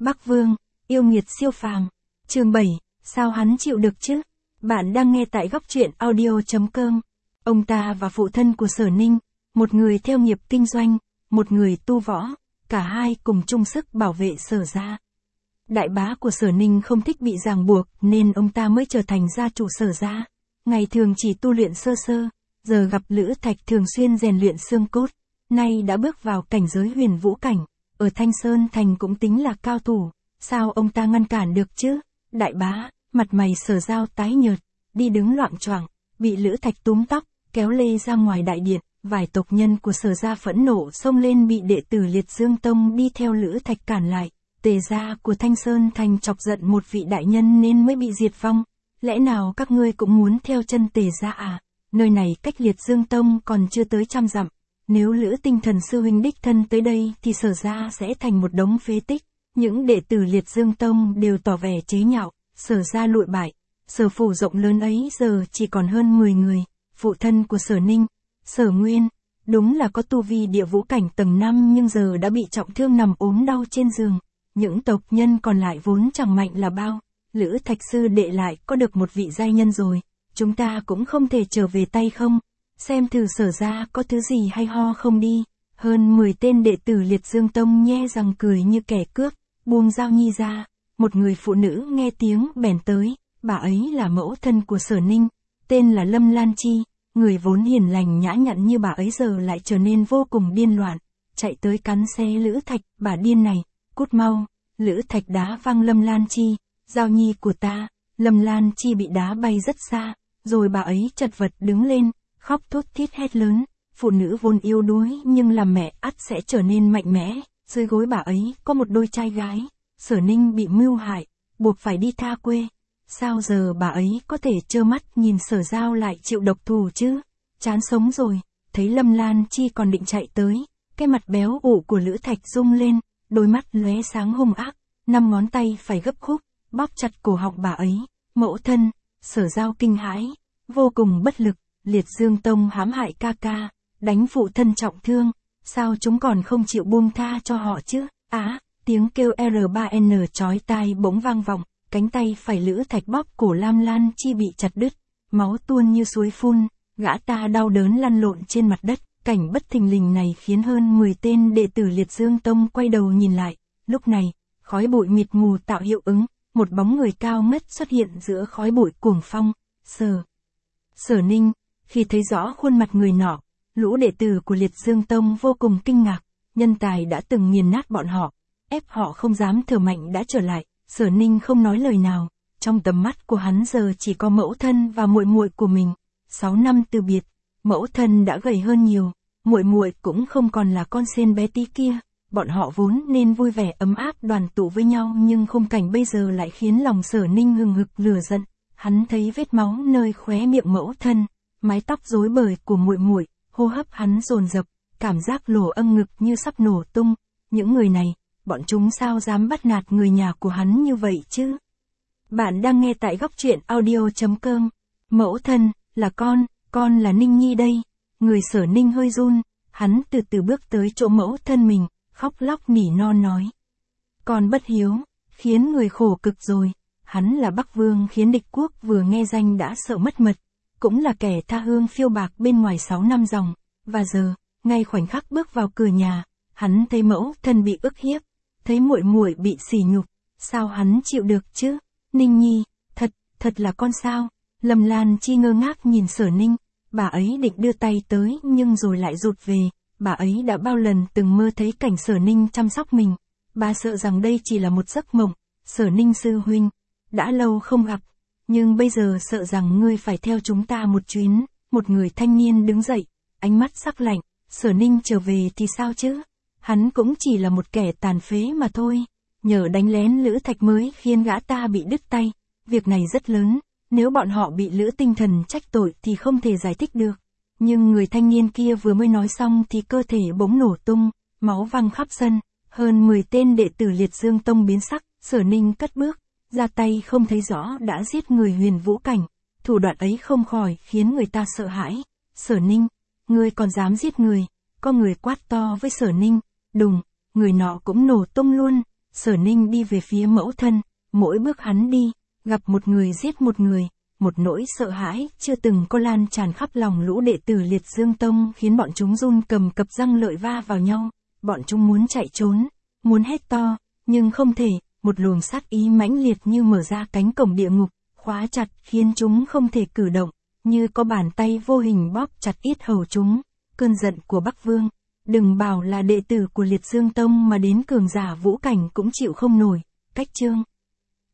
Bắc Vương, yêu nghiệt siêu phàm. Chương 7, sao hắn chịu được chứ? Bạn đang nghe tại góc truyện audio.com. Ông ta và phụ thân của Sở Ninh, một người theo nghiệp kinh doanh, một người tu võ, cả hai cùng chung sức bảo vệ Sở gia. Đại bá của Sở Ninh không thích bị ràng buộc nên ông ta mới trở thành gia chủ Sở gia. Ngày thường chỉ tu luyện sơ sơ, giờ gặp Lữ Thạch thường xuyên rèn luyện xương cốt, nay đã bước vào cảnh giới huyền vũ cảnh, ở Thanh Sơn Thành cũng tính là cao thủ, sao ông ta ngăn cản được chứ? Đại bá, mặt mày Sở Giao tái nhợt, đi đứng loạng choạng, bị Lữ Thạch túm tóc, kéo lê ra ngoài đại điện, vài tộc nhân của Sở gia phẫn nộ xông lên bị đệ tử Liệt Dương Tông đi theo Lữ Thạch cản lại. Tề gia của Thanh Sơn Thành chọc giận một vị đại nhân nên mới bị diệt vong. Lẽ nào các ngươi cũng muốn theo chân Tề gia à? Nơi này cách Liệt Dương Tông còn chưa tới 100 dặm. Nếu Lữ Tinh Thần sư huynh đích thân tới đây thì Sở gia sẽ thành một đống phế tích. Những đệ tử Liệt Dương Tông đều tỏ vẻ chế nhạo, Sở gia lụi bại. Sở phủ rộng lớn ấy giờ chỉ còn hơn 10 người. Phụ thân của Sở Ninh, Sở Nguyên, đúng là có tu vi địa vũ cảnh tầng 5 nhưng giờ đã bị trọng thương nằm ốm đau trên giường. Những tộc nhân còn lại vốn chẳng mạnh là bao. Lữ Thạch sư đệ lại có được một vị giai nhân rồi. Chúng ta cũng không thể trở về tay không. Xem thử Sở gia có thứ gì hay ho không đi. Hơn 10 tên đệ tử Liệt Dương Tông nhe răng cười như kẻ cướp, buông Giao Nhi ra. Một người phụ nữ nghe tiếng bèn tới, bà ấy là mẫu thân của Sở Ninh, tên là Lâm Lan Chi. Người vốn hiền lành nhã nhặn như bà ấy giờ lại trở nên vô cùng điên loạn, chạy tới cắn xé Lữ Thạch. Bà điên này, cút mau! Lữ Thạch đá văng Lâm Lan Chi. Giao Nhi của ta! Lâm Lan Chi bị đá bay rất xa, rồi bà ấy chật vật đứng lên, khóc thút thít hét lớn. Phụ nữ vốn yếu đuối nhưng làm mẹ ắt sẽ trở nên mạnh mẽ. Dưới gối bà ấy có một đôi trai gái. Sở Ninh bị mưu hại, buộc phải đi tha quê. Sao giờ bà ấy có thể trơ mắt nhìn Sở Giao lại chịu độc thủ chứ? Chán sống rồi. Thấy Lâm Lan Chi còn định chạy tới, cái mặt béo ụ của Lữ Thạch rung lên, đôi mắt lóe sáng hung ác, 5 ngón tay phải gấp khúc, bóp chặt cổ họng bà ấy. Mẫu thân! Sở Giao kinh hãi, vô cùng bất lực. Liệt Dương Tông hãm hại ca ca, đánh phụ thân trọng thương, sao chúng còn không chịu buông tha cho họ chứ? Tiếng kêu R3N chói tai bỗng vang vọng, cánh tay phải Lữ Thạch bóp cổ Lam Lan Chi bị chặt đứt, máu tuôn như suối phun, gã ta đau đớn lăn lộn trên mặt đất. Cảnh bất thình lình này khiến hơn 10 tên đệ tử Liệt Dương Tông quay đầu nhìn lại. Lúc này, khói bụi mịt mù tạo hiệu ứng, một bóng người cao ngất xuất hiện giữa khói bụi cuồng phong. Sở Ninh, khi thấy rõ khuôn mặt người nọ, lũ đệ tử của Liệt Dương Tông vô cùng kinh ngạc. Nhân tài đã từng nghiền nát bọn họ, ép họ không dám thở mạnh đã trở lại. Sở Ninh không nói lời nào, trong tầm mắt của hắn giờ chỉ có mẫu thân và muội muội của mình. 6 năm từ biệt, mẫu thân đã gầy hơn nhiều, muội muội cũng không còn là con sen bé tí kia. Bọn họ vốn nên vui vẻ ấm áp đoàn tụ với nhau nhưng khung cảnh bây giờ lại khiến lòng Sở Ninh hừng hực lửa giận. Hắn thấy vết máu nơi khóe miệng mẫu thân, mái tóc rối bời của muội muội, hô hấp hắn dồn dập, cảm giác lổ âm ngực như sắp nổ tung. Những người này, bọn chúng sao dám bắt nạt người nhà của hắn như vậy chứ? Bạn đang nghe tại góc truyện audio.com. Mẫu thân, là con là Ninh Nhi đây. Người Sở Ninh hơi run, hắn từ từ bước tới chỗ mẫu thân mình, khóc lóc nỉ non nói. Con bất hiếu, khiến người khổ cực rồi. Hắn là Bắc Vương khiến địch quốc vừa nghe danh đã sợ mất mật, cũng là kẻ tha hương phiêu bạc bên ngoài 6 năm dòng. Và giờ, ngay khoảnh khắc bước vào cửa nhà, hắn thấy mẫu thân bị ức hiếp, thấy muội muội bị sỉ nhục, sao hắn chịu được chứ? Ninh Nhi, thật là con sao? Lâm Lan Chi ngơ ngác nhìn Sở Ninh, bà ấy định đưa tay tới nhưng rồi lại rụt về. Bà ấy đã bao lần từng mơ thấy cảnh Sở Ninh chăm sóc mình, bà sợ rằng đây chỉ là một giấc mộng. Sở Ninh sư huynh, đã lâu không gặp, nhưng bây giờ sợ rằng ngươi phải theo chúng ta một chuyến. Một người thanh niên đứng dậy, ánh mắt sắc lạnh. Sở Ninh trở về thì sao chứ? Hắn cũng chỉ là một kẻ tàn phế mà thôi. Nhờ đánh lén Lữ Thạch mới khiến gã ta bị đứt tay. Việc này rất lớn, nếu bọn họ bị Lữ Tinh Thần trách tội thì không thể giải thích được. Nhưng người thanh niên kia vừa mới nói xong thì cơ thể bỗng nổ tung, máu văng khắp sân. Hơn 10 tên đệ tử Liệt Dương Tông biến sắc. Sở Ninh cất bước, ra tay không thấy rõ đã giết người huyền vũ cảnh. Thủ đoạn ấy không khỏi khiến người ta sợ hãi. Sở Ninh, ngươi còn dám giết người? Có người quát to với Sở Ninh. Đùng, người nọ cũng nổ tung luôn. Sở Ninh đi về phía mẫu thân, mỗi bước hắn đi, gặp một người giết một người, một nỗi sợ hãi chưa từng có lan tràn khắp lòng lũ đệ tử Liệt Dương Tông khiến bọn chúng run cầm cập răng lợi va vào nhau, bọn chúng muốn chạy trốn, muốn hét to, nhưng không thể, một luồng sát ý mãnh liệt như mở ra cánh cổng địa ngục, khóa chặt khiến chúng không thể cử động, như có bàn tay vô hình bóp chặt yết hầu chúng. Cơn giận của Bắc Vương, đừng bảo là đệ tử của Liệt Dương Tông mà đến cường giả vũ cảnh cũng chịu không nổi. Cách chương